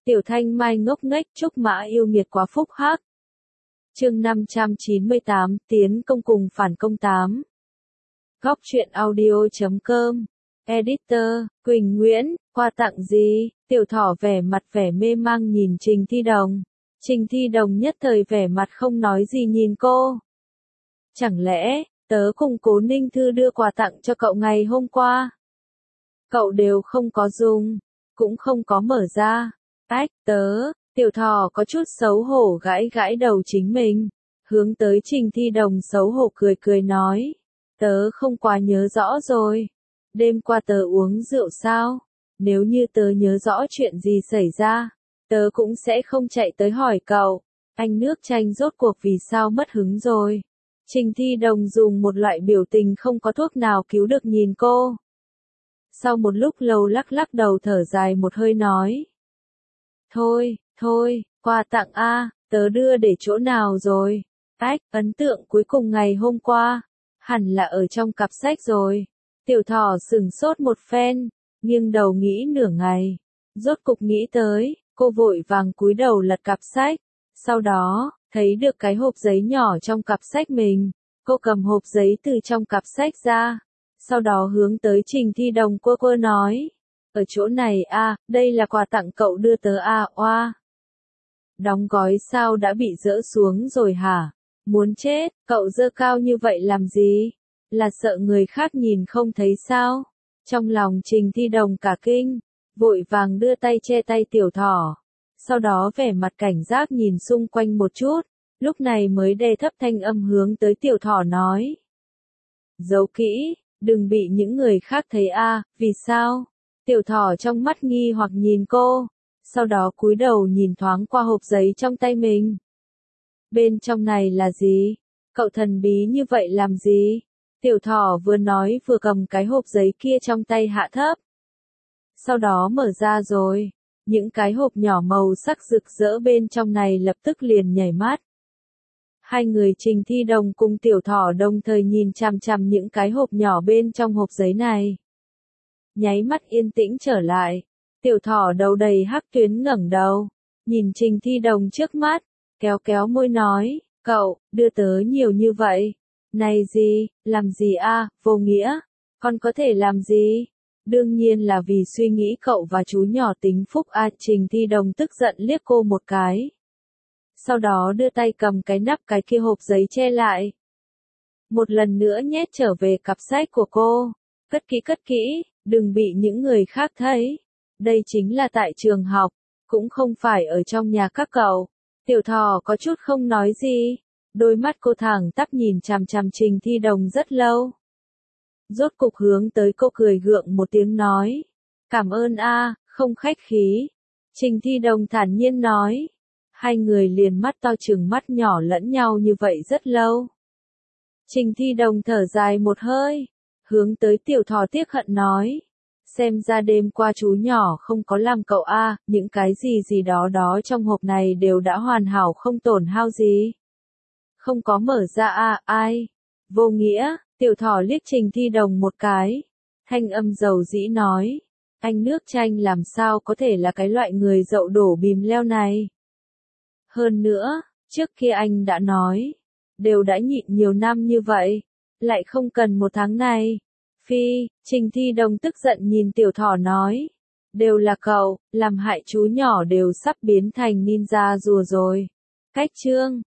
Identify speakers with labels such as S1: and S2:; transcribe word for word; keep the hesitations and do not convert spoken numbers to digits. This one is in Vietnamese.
S1: Tiểu Thanh Mai ngốc nghếch, Trúc Mã yêu nghiệt quá phúc hắc. Chương năm trăm chín mươi tám, tiến công cùng phản công tám. Góc truyện audio chấm com. Editor, Quỳnh Nguyễn, quà tặng gì? Tiểu Thỏ vẻ mặt vẻ mê mang nhìn Trình Thi Đồng. Trình Thi Đồng nhất thời vẻ mặt không nói gì nhìn cô. Chẳng lẽ, tớ cùng Cố Ninh Thư đưa quà tặng cho cậu ngày hôm qua? Cậu đều không có dùng, cũng không có mở ra. Ách, tớ, Tiểu Thỏ có chút xấu hổ gãi gãi đầu chính mình. Hướng tới Trình Thi Đồng xấu hổ cười cười nói. Tớ không quá nhớ rõ rồi. Đêm qua tớ uống rượu sao? Nếu như tớ nhớ rõ chuyện gì xảy ra, tớ cũng sẽ không chạy tới hỏi cậu. Anh nước chanh rốt cuộc vì sao mất hứng rồi? Trình Thi Đồng dùng một loại biểu tình không có thuốc nào cứu được nhìn cô. Sau một lúc lâu lắc lắc đầu thở dài một hơi nói. Thôi, thôi, quà tặng a, tớ đưa để chỗ nào rồi? Ách, ấn tượng cuối cùng ngày hôm qua, hẳn là ở trong cặp sách rồi. Tiểu Thỏ sừng sốt một phen, nghiêng đầu nghĩ nửa ngày. Rốt cục nghĩ tới, cô vội vàng cúi đầu lật cặp sách. Sau đó, thấy được cái hộp giấy nhỏ trong cặp sách mình. Cô cầm hộp giấy từ trong cặp sách ra. Sau đó hướng tới Trình Thi Đồng quơ quơ nói. Ở chỗ này a, đây là quà tặng cậu đưa tớ a, oa. Đóng gói sao đã bị dỡ xuống rồi hả? Muốn chết, cậu dơ cao như vậy làm gì? Là sợ người khác nhìn không thấy sao? Trong lòng Trình Thi Đồng cả kinh, vội vàng đưa tay che tay Tiểu Thỏ. Sau đó vẻ mặt cảnh giác nhìn xung quanh một chút, lúc này mới đè thấp thanh âm hướng tới Tiểu Thỏ nói. Giấu kỹ, đừng bị những người khác thấy a, vì sao? Tiểu Thỏ trong mắt nghi hoặc nhìn cô, sau đó cúi đầu nhìn thoáng qua hộp giấy trong tay mình. Bên trong này là gì? Cậu thần bí như vậy làm gì? Tiểu Thỏ vừa nói vừa cầm cái hộp giấy kia trong tay hạ thấp. Sau đó mở ra rồi, những cái hộp nhỏ màu sắc rực rỡ bên trong này lập tức liền nhảy mắt. Hai người Trình Thi Đồng cùng Tiểu Thỏ đồng thời nhìn chằm chằm những cái hộp nhỏ bên trong hộp giấy này. Nháy mắt yên tĩnh trở lại, Tiểu Thỏ đầu đầy hắc tuyến ngẩng đầu, nhìn Trình Thi Đồng trước mắt, kéo kéo môi nói, cậu, đưa tớ nhiều như vậy. Này gì, làm gì a, vô nghĩa, con có thể làm gì? Đương nhiên là vì suy nghĩ cậu và chú nhỏ tính phúc a. Trình Thi Đồng tức giận liếc cô một cái. Sau đó đưa tay cầm cái nắp cái kia hộp giấy che lại. Một lần nữa nhét trở về cặp sách của cô. Cất kỹ cất kỹ, đừng bị những người khác thấy. Đây chính là tại trường học, cũng không phải ở trong nhà các cậu. Tiểu Thỏ có chút không nói gì. Đôi mắt cô thẳng tắp nhìn chằm chằm Trình Thi Đồng rất lâu. Rốt cục hướng tới cô cười gượng một tiếng nói. Cảm ơn a, không khách khí. Trình Thi Đồng thản nhiên nói. Hai người liền mắt to trừng mắt nhỏ lẫn nhau như vậy rất lâu. Trình Thi Đồng thở dài một hơi. Hướng tới Tiểu Thỏ tiếc hận nói. Xem ra đêm qua chú nhỏ không có làm cậu a, những cái gì gì đó đó trong hộp này đều đã hoàn hảo không tổn hao gì. Không có mở ra a, ai? Vô nghĩa, Tiểu Thỏ liếc Trình Thi Đồng một cái. Thanh âm dầu dĩ nói. Anh nước chanh làm sao có thể là cái loại người dậu đổ bìm leo này? Hơn nữa, trước kia anh đã nói. Đều đã nhịn nhiều năm như vậy. Lại không cần một tháng này. Phi, Trình Thi Đồng tức giận nhìn Tiểu Thỏ nói. Đều là cậu, làm hại chú nhỏ đều sắp biến thành ninja rùa rồi. Cách chương.